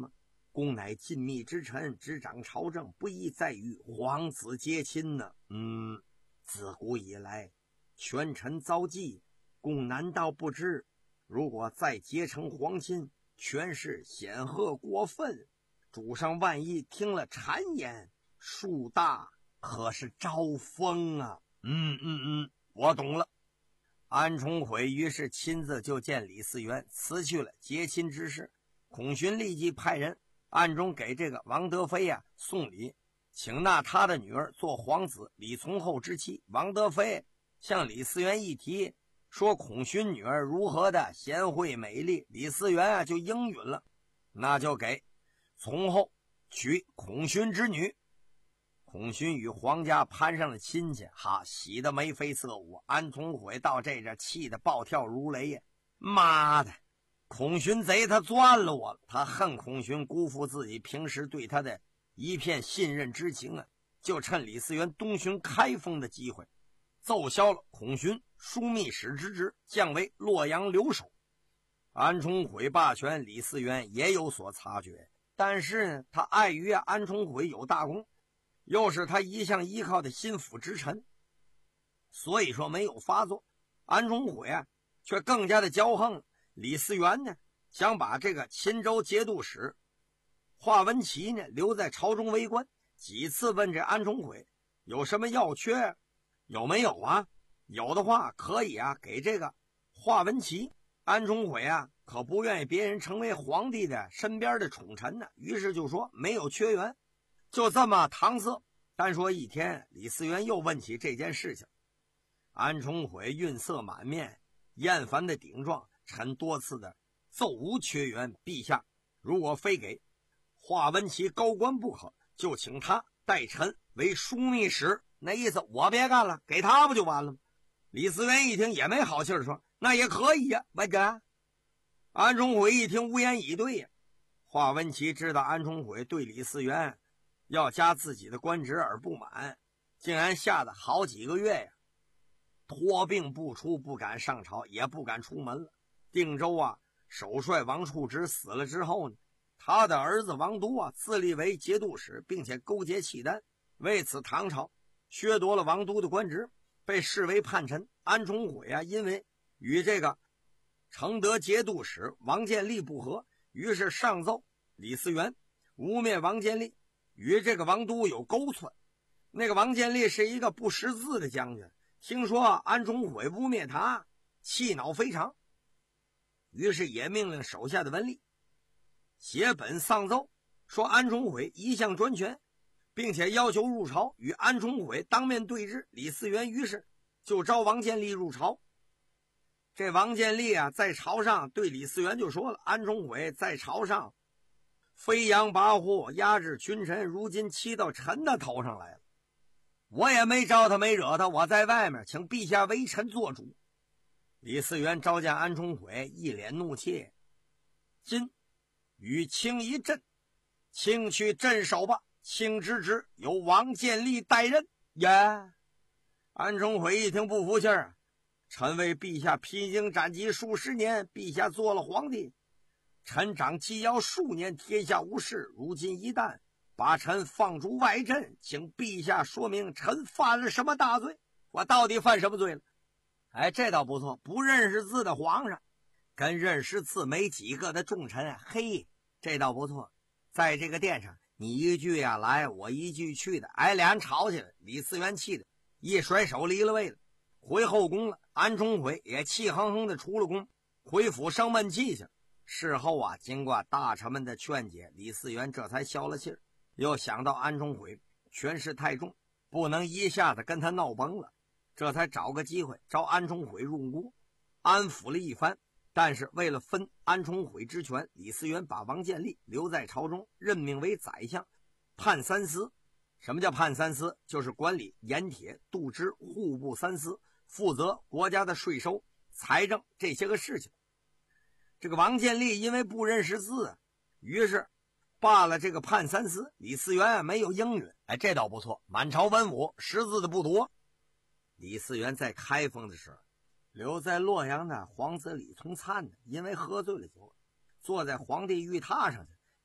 公乃尽密之臣，执掌朝政，不义在于皇子结亲呢。嗯，自古以来，权臣遭忌，公难道不知？如果再结成皇亲，权势显赫过分，主上万一听了谗言，树大可是招风啊！嗯嗯嗯，我懂了。安重悔于是亲自就见李嗣源，辞去了结亲之事。孔勋立即派人暗中给这个王德妃啊送礼，请纳他的女儿做皇子李从厚之妻。王德妃向李嗣源一提，说孔勋女儿如何的贤惠美丽，李嗣源啊就应允了，那就给从厚娶孔勋之女。孔勋与皇家攀上了亲戚，哈，喜得眉飞色舞。安从悔到这阵气得暴跳如雷呀！妈的，孔勋贼，他钻了我了！他恨孔勋辜负自己平时对他的一片信任之情啊！就趁李嗣源东巡开封的机会，奏销了孔勋枢密使之职，降为洛阳留守。安重悔罢权，李嗣源也有所察觉，但是呢，他碍于啊安重悔有大功，又是他一向依靠的心腹之臣，所以说没有发作。安重悔啊，却更加的骄横。李嗣源呢，想把这个秦州节度使华文琪呢留在朝中为官，几次问这安重悔有什么要缺，有没有啊？有的话可以啊，给这个华文琪。安重悔啊，可不愿意别人成为皇帝的身边的宠臣呢，于是就说没有缺员。就这么搪塞。单说一天，李嗣源又问起这件事情，安重悔愠色满面，厌烦的顶撞，臣多次的奏无缺员，陛下如果非给华文琪高官不可，就请他代臣为枢密使。那意思我别干了，给他不就完了吗？李嗣源一听也没好气儿说，那也可以呀、啊，文哥。安重悔一听无言以对呀、啊。华文琪知道安重悔对李嗣源要加自己的官职而不满，竟然吓得好几个月呀，托病不出，不敢上朝，也不敢出门了。定州啊，首帅王处直死了之后呢，他的儿子王都啊自立为节度使，并且勾结契丹，为此唐朝削夺了王都的官职，被视为叛臣。安重悔啊，因为与这个承德节度使王建立不和，于是上奏李嗣源，污蔑王建立与这个王都有勾寸。那个王建立是一个不识字的将军，听说安重悔污蔑他，气恼非常，于是也命令手下的文吏写本上奏，说安重悔一向专权，并且要求入朝与安重悔当面对质。李嗣源于是就召王建立入朝。这王建立啊，在朝上对李嗣源就说了，安重悔在朝上飞扬跋扈，压制群臣，如今骑到臣的头上来了，我也没招他，没惹他，我在外面，请陛下为臣做主。李嗣源召见安重悔，一脸怒气，今与卿一阵，卿去镇守吧，卿之职由王建立代任。呀，安重悔一听不服气儿，臣为陛下披荆斩棘数十年，陛下做了皇帝，臣掌机要数年，天下无事，如今一旦把臣放逐外镇，请陛下说明臣犯了什么大罪，我到底犯什么罪了？哎，这倒不错，不认识字的皇上跟认识字没几个的重臣，嘿，这倒不错。在这个殿上，你一句呀来，我一句去的，哎，俩人吵起来，李嗣源气的一甩手离了位了，回后宫了。安重悔也气哼哼的出了宫，回府生闷气去。事后啊，经过大臣们的劝解，李嗣源这才消了气儿，又想到安重悔权势太重，不能一下子跟他闹崩了，这才找个机会招安重悔入宫，安抚了一番。但是为了分安重悔之权，李嗣源把王建立留在朝中，任命为宰相，判三司。什么叫判三司？就是管理盐铁、度支、户部三司，负责国家的税收、财政这些个事情。这个王建立因为不认识字，于是罢了这个判三司。李嗣源啊没有应允，哎，这倒不错，满朝文武识字的不多。李嗣源在开封的时候，留在洛阳的皇子李从灿呢，因为喝醉了酒，坐在皇帝御榻上去，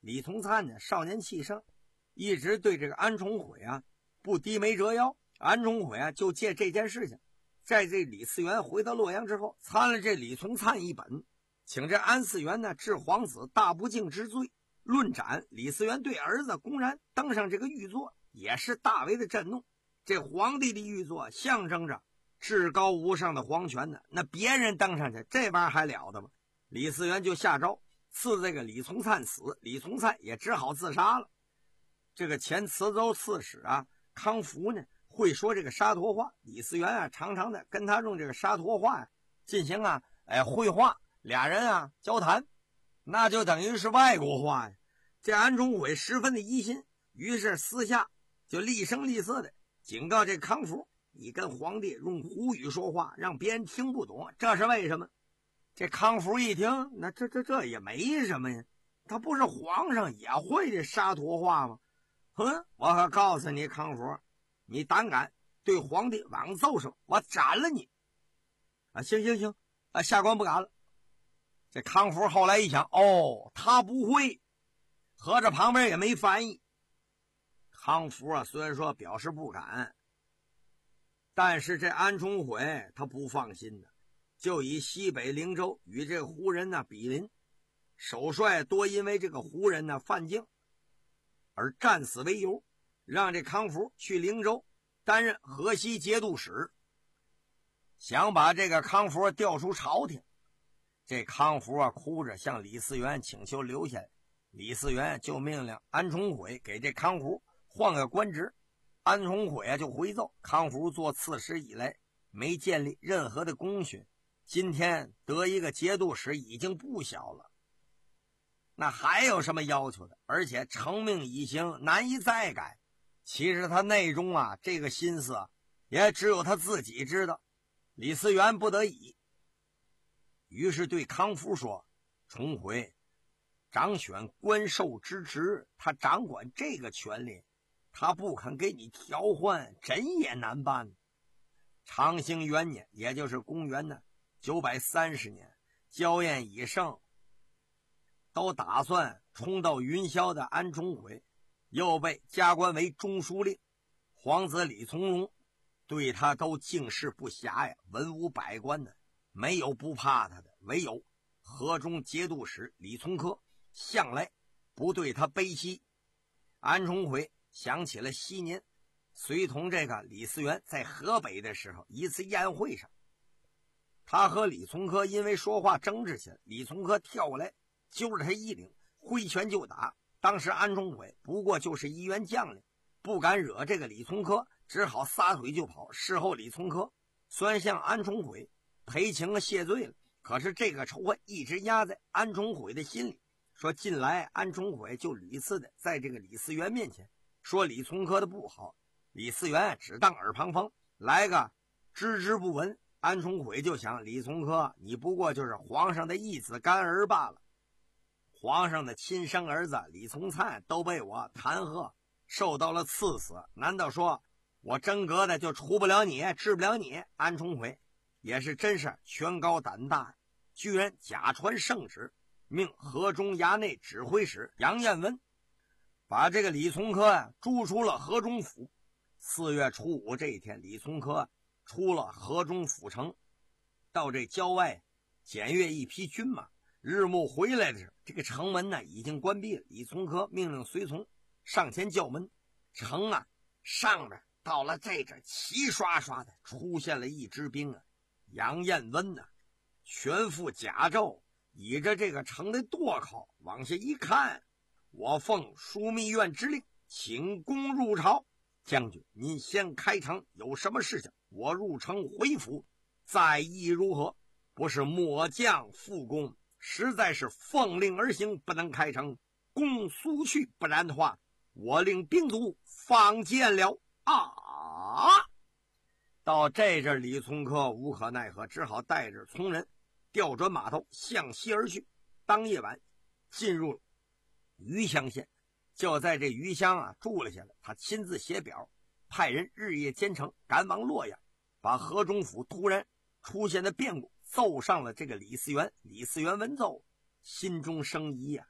李从灿呢少年气盛，一直对这个安重悔啊不低眉折腰。安重悔啊就借这件事情，在这李嗣源回到洛阳之后，参了这李从灿一本，请这安嗣源呢治皇子大不敬之罪，论斩李嗣源对儿子公然登上这个御座，也是大为的震怒。这皇帝的御座象征着至高无上的皇权呢，那别人登上去，这玩意儿还了得吗？李嗣源就下诏赐这个李从灿死，李从灿也只好自杀了。这个前磁州刺史啊康福呢会说这个沙陀话，李嗣源啊常常的跟他用这个沙陀话呀、啊、进行啊哎会话，俩人啊交谈，那就等于是外国话呀。这安重悔十分的疑心，于是私下就厉声厉色的警告这康福，你跟皇帝用胡语说话，让别人听不懂，这是为什么？这康福一听，那这这这也没什么呀，他不是皇上也会这沙陀话吗？哼，我可告诉你康福，你胆敢对皇帝枉奏声，我斩了你！啊，行行行，啊，下官不敢了。这康福后来一想，哦，他不会，合着旁边也没翻译。康福啊，虽然说表示不敢，但是这安重悔他不放心的，就以西北灵州与这个胡人呢比邻，首帅多因为这个胡人呢犯境而战死为由，让这康福去灵州担任河西节度使，想把这个康福调出朝廷。这康福啊哭着向李嗣源请求留下来，李嗣源就命令安重悔给这康福换个官职。安重悔啊就回奏，康福做刺史以来没建立任何的功勋，今天得一个节度使已经不小了，那还有什么要求的？而且成命已行，难以再改。其实他内中啊这个心思啊也只有他自己知道。李嗣源不得已，于是对康福说，重悔掌选官授之职，他掌管这个权力，他不肯给你调换，真也难办。长兴元年，也就是公元的九百三十年，郊宴已盛，都打算冲到云霄的安重悔又被加官为中书令，皇子李从荣对他都敬视不暇呀，文武百官的没有不怕他的，唯有河中节度使李从珂向来不对他悲惜。安重悔想起了昔年随同这个李嗣源在河北的时候一次宴会上，他和李从珂因为说话争执起来，李从珂跳过来揪着他衣领，挥拳就打。当时安重悔不过就是一员将领，不敢惹这个李从珂，只好撒腿就跑。事后李从珂虽然向安重悔赔情谢罪了，可是这个仇恨一直压在安重悔的心里。说近来安重悔就屡次的在这个李嗣源面前说李从珂的不好，李嗣源只当耳旁风，来个知之不闻。安重悔就想，李从珂你不过就是皇上的义子干儿罢了，皇上的亲生儿子李从灿都被我弹劾受到了赐死，难道说我真格的就除不了你，治不了你？安重悔也是真是权高胆大，居然假传圣旨，命河中衙内指挥使杨彦文把这个李从珂啊逐出了河中府。四月初五这一天，李从珂出了河中府城，到这郊外检阅一批军马。日暮回来的时候，这个城门呢已经关闭了。李从珂命令随从上前叫门，城啊上面到了这这齐刷刷的出现了一支兵啊。杨彦温呢全副甲胄，倚着这个城的垛口往下一看，我奉枢密院之令，请公入朝。将军您先开城，有什么事情我入城回府再议如何？不是末将复公，实在是奉令而行，不能开城，公速去，不然的话我令兵卒放箭了啊！到这阵李从珂无可奈何，只好带着从人调转马头向西而去。当夜晚进入余乡县，就在这余乡啊住了下来。他亲自写表，派人日夜兼程赶往洛阳，把河中府突然出现的变故奏上了这个李嗣源。李嗣源闻奏，心中生疑啊，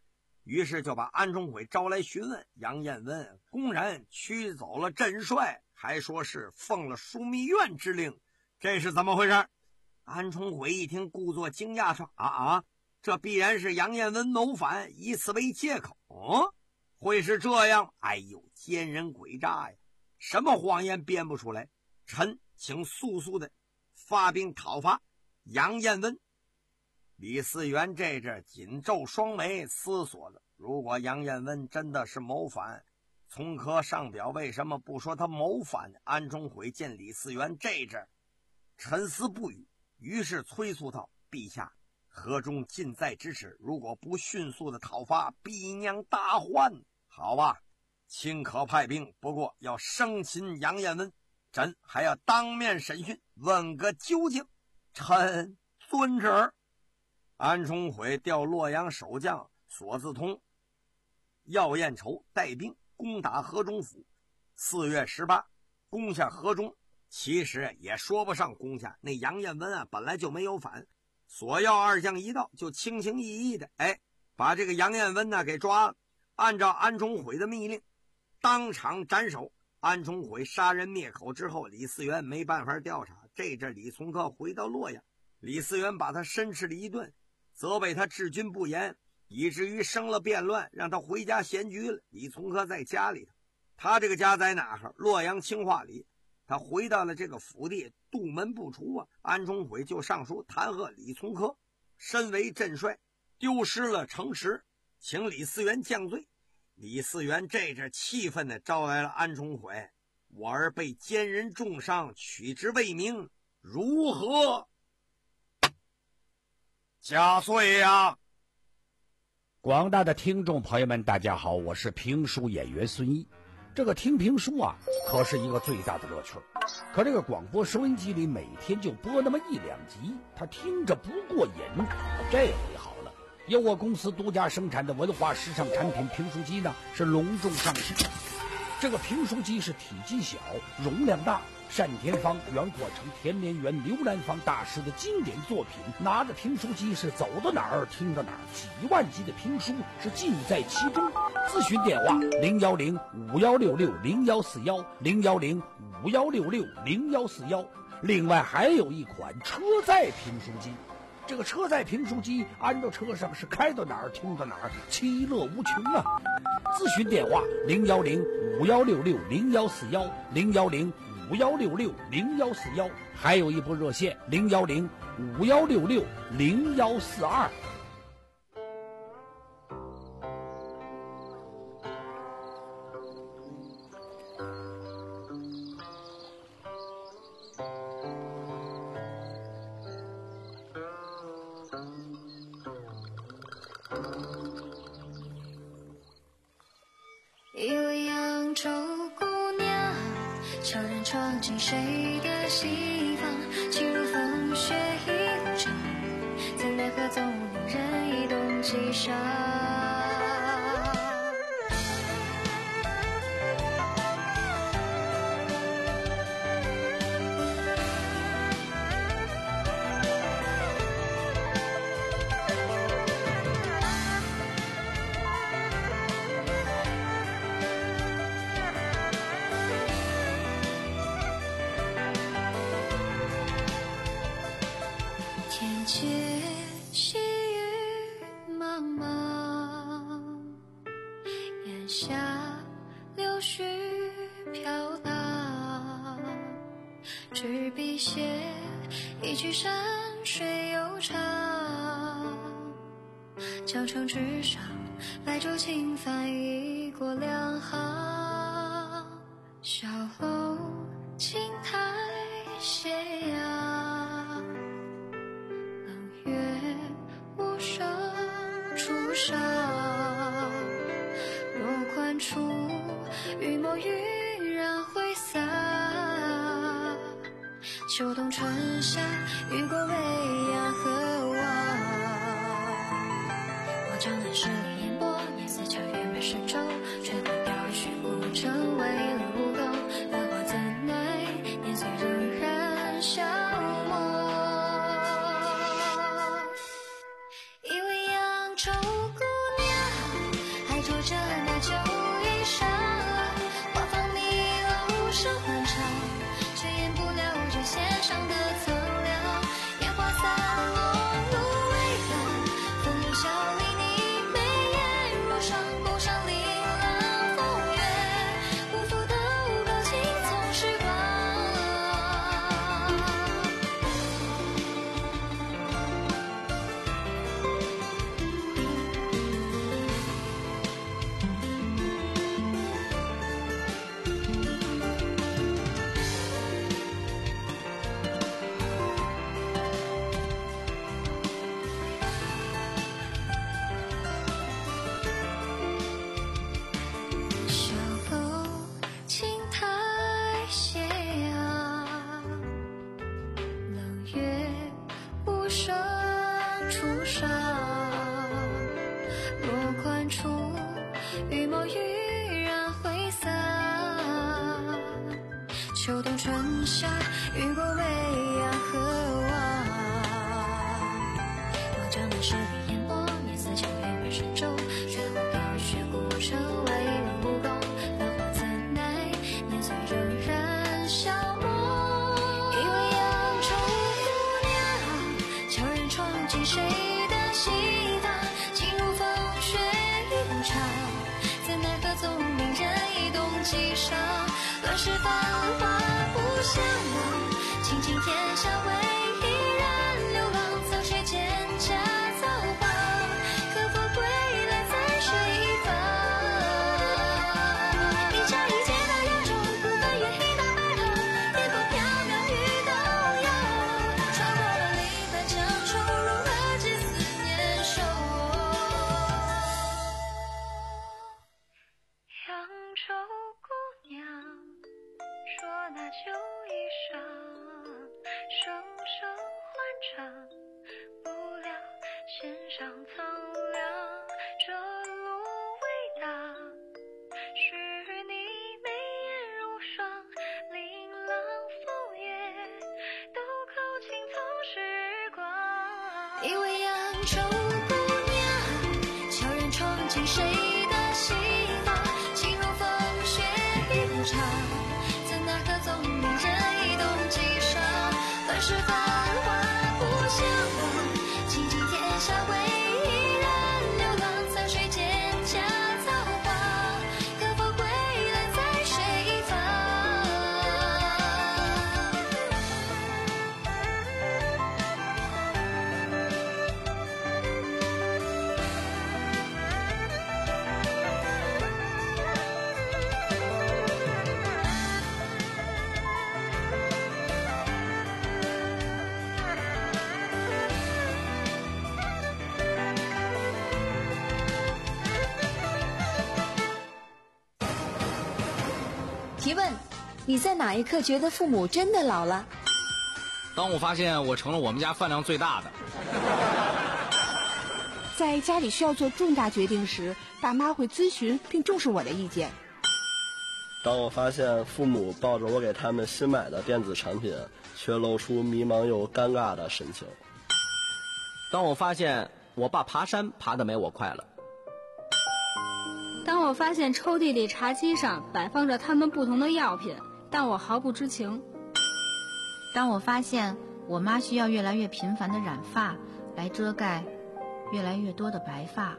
于是就把安重悔招来询问。杨彦文公然驱走了镇帅，还说是奉了枢密院之令，这是怎么回事？安重悔一听，故作惊讶说：“啊啊，这必然是杨彦文谋反，以此为借口。哦，会是这样？哎呦，奸人诡诈呀！什么谎言编不出来？臣请速速的发兵讨伐杨彦文。”李嗣源这阵紧皱双眉，思索了：如果杨彦文真的是谋反，从科上表为什么不说他谋反？安重悔见李嗣源这阵沉思不语，于是催促道：“陛下，河中近在咫尺，如果不迅速的讨伐，必酿大患。好吧，卿可派兵，不过要生擒杨彦文，朕还要当面审讯，问个究竟。臣遵旨。”安重悔调洛阳守将索字通、姚彦筹带兵攻打河中府。四月十八攻下河中，其实也说不上攻下，那杨彦文啊本来就没有反，索要二将一到，就轻轻易易的哎把这个杨彦文呢给抓了，按照安重悔的密令当场斩首。安重悔杀人灭口之后，李嗣源没办法调查，这阵李从珂回到洛阳，李嗣源把他申斥了一顿，责备他治军不严，以至于生了变乱，让他回家闲居了。李从珂在家里头，他这个家在哪儿？洛阳清化里。他回到了这个府地，杜门不出啊。安重悔就上书弹劾李从珂身为镇帅，丢失了城池，请李嗣源降罪。李嗣源这阵气愤的招来了安重悔：“我儿被奸人重伤，取之为名，如何加罪呀？” 广大的听众朋友们，大家好，我是评书演员孙一。这个听评书啊，可是一个最大的乐趣。可这个广播收音机里每天就播那么一两集，他听着不过瘾。这回好了，由我公司独家生产的文化时尚产品评书机呢，是隆重上市。这个评书机是体积小，容量大，单田芳、袁阔成、田连元、刘兰芳大师的经典作品。拿着评书机是走到哪儿听到哪儿，几万集的评书是尽在其中。咨询电话零幺零五幺六六零幺四幺零幺零五幺六六零幺四幺。另外还有一款车载评书机，这个车载评书机安到车上是开到哪儿听到哪儿，其乐无穷啊！咨询电话零幺零五幺六六零幺四幺零幺零五幺六六零幺四幺，还有一部热线零幺零五幺六六零幺四二。 一位扬州姑娘悄然闯进谁的心房，情如风雪一路长，怎奈何总令人一动即伤。天街细雨茫茫，檐下柳絮飘荡，执笔写一曲山水悠长。江城之上，白昼轻帆一过两行，小楼青苔斜阳，冷月无声初上。落款处，雨墨晕染挥洒。秋冬春夏，雨过未央和望。望江南十里烟波，年似桥月满神州。吹过飘絮古城，为了武功，繁华怎奈年岁仍然消磨。一位扬州姑娘， 雨墨晕染灰色。秋冬春夏，雨过未央和望。望江南十里烟波，年似江月半神州。雪花飘雪古城，外一人无功。繁华怎奈，年岁仍然消磨。一位扬州姑娘，悄然闯进谁的心房？情如风雪一路长，怎奈何总令人一动几伤。乱世繁华不相忘，倾尽天下为一人流浪。草水蒹葭草黄，可否归来在水方？一茶一街的两种，不分月黑大白头。烟波飘渺雨动摇，穿过了李白江愁，如何寄思念手？扬州姑娘，说那旧衣裳，声声欢唱，不料弦上苍凉。这路未到，是你眉眼如霜，琳琅风月，都扣尽曾时光。一位扬州姑娘，悄然闯进谁的心房？情如风雪一路长，怎奈何总令人一动几伤。乱世繁华不相忘，倾尽天下为一人流浪。草水蒹葭草黄，可否归来在水方？ 提问：你在哪一刻觉得父母真的老了？ 当我发现我成了我们家饭量最大的。 在家里需要做重大决定时，爸妈会咨询并重视我的意见。 当我发现父母抱着我给他们新买的电子产品，却露出迷茫又尴尬的神情。 当我发现我爸爬山爬得没我快了。 当我发现抽屉里茶几上摆放着他们不同的药品，但我毫不知情。 当我发现我妈需要越来越频繁的染发来遮盖越来越多的白发。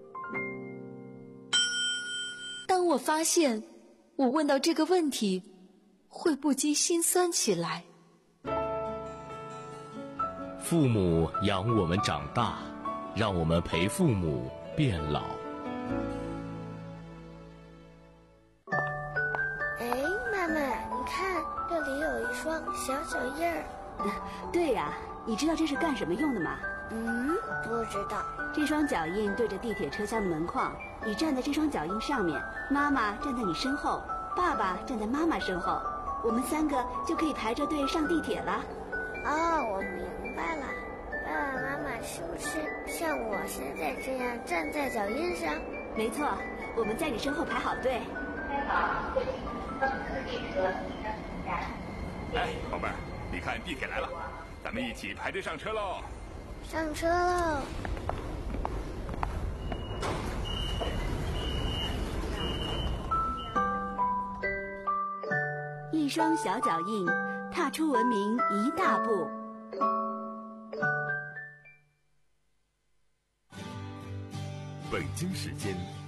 当我发现我问到这个问题会不禁心酸起来。 父母养我们长大，让我们陪父母变老。 哎，妈妈，你看这里有一双小脚印儿。 对呀、啊，你知道这是干什么用的吗？ 嗯，不知道。 这双脚印对着地铁车厢的门框，你站在这双脚印上面，妈妈站在你身后，爸爸站在妈妈身后，我们三个就可以排着队上地铁了。 哦，我明白了。爸爸妈妈是不是像我现在这样站在脚印上？ 没错，我们在你身后排好队。 哎，宝贝儿，你看地铁来了，咱们一起排队上车喽！ 上车喽！ 一双小脚印，踏出文明一大步。 北京时间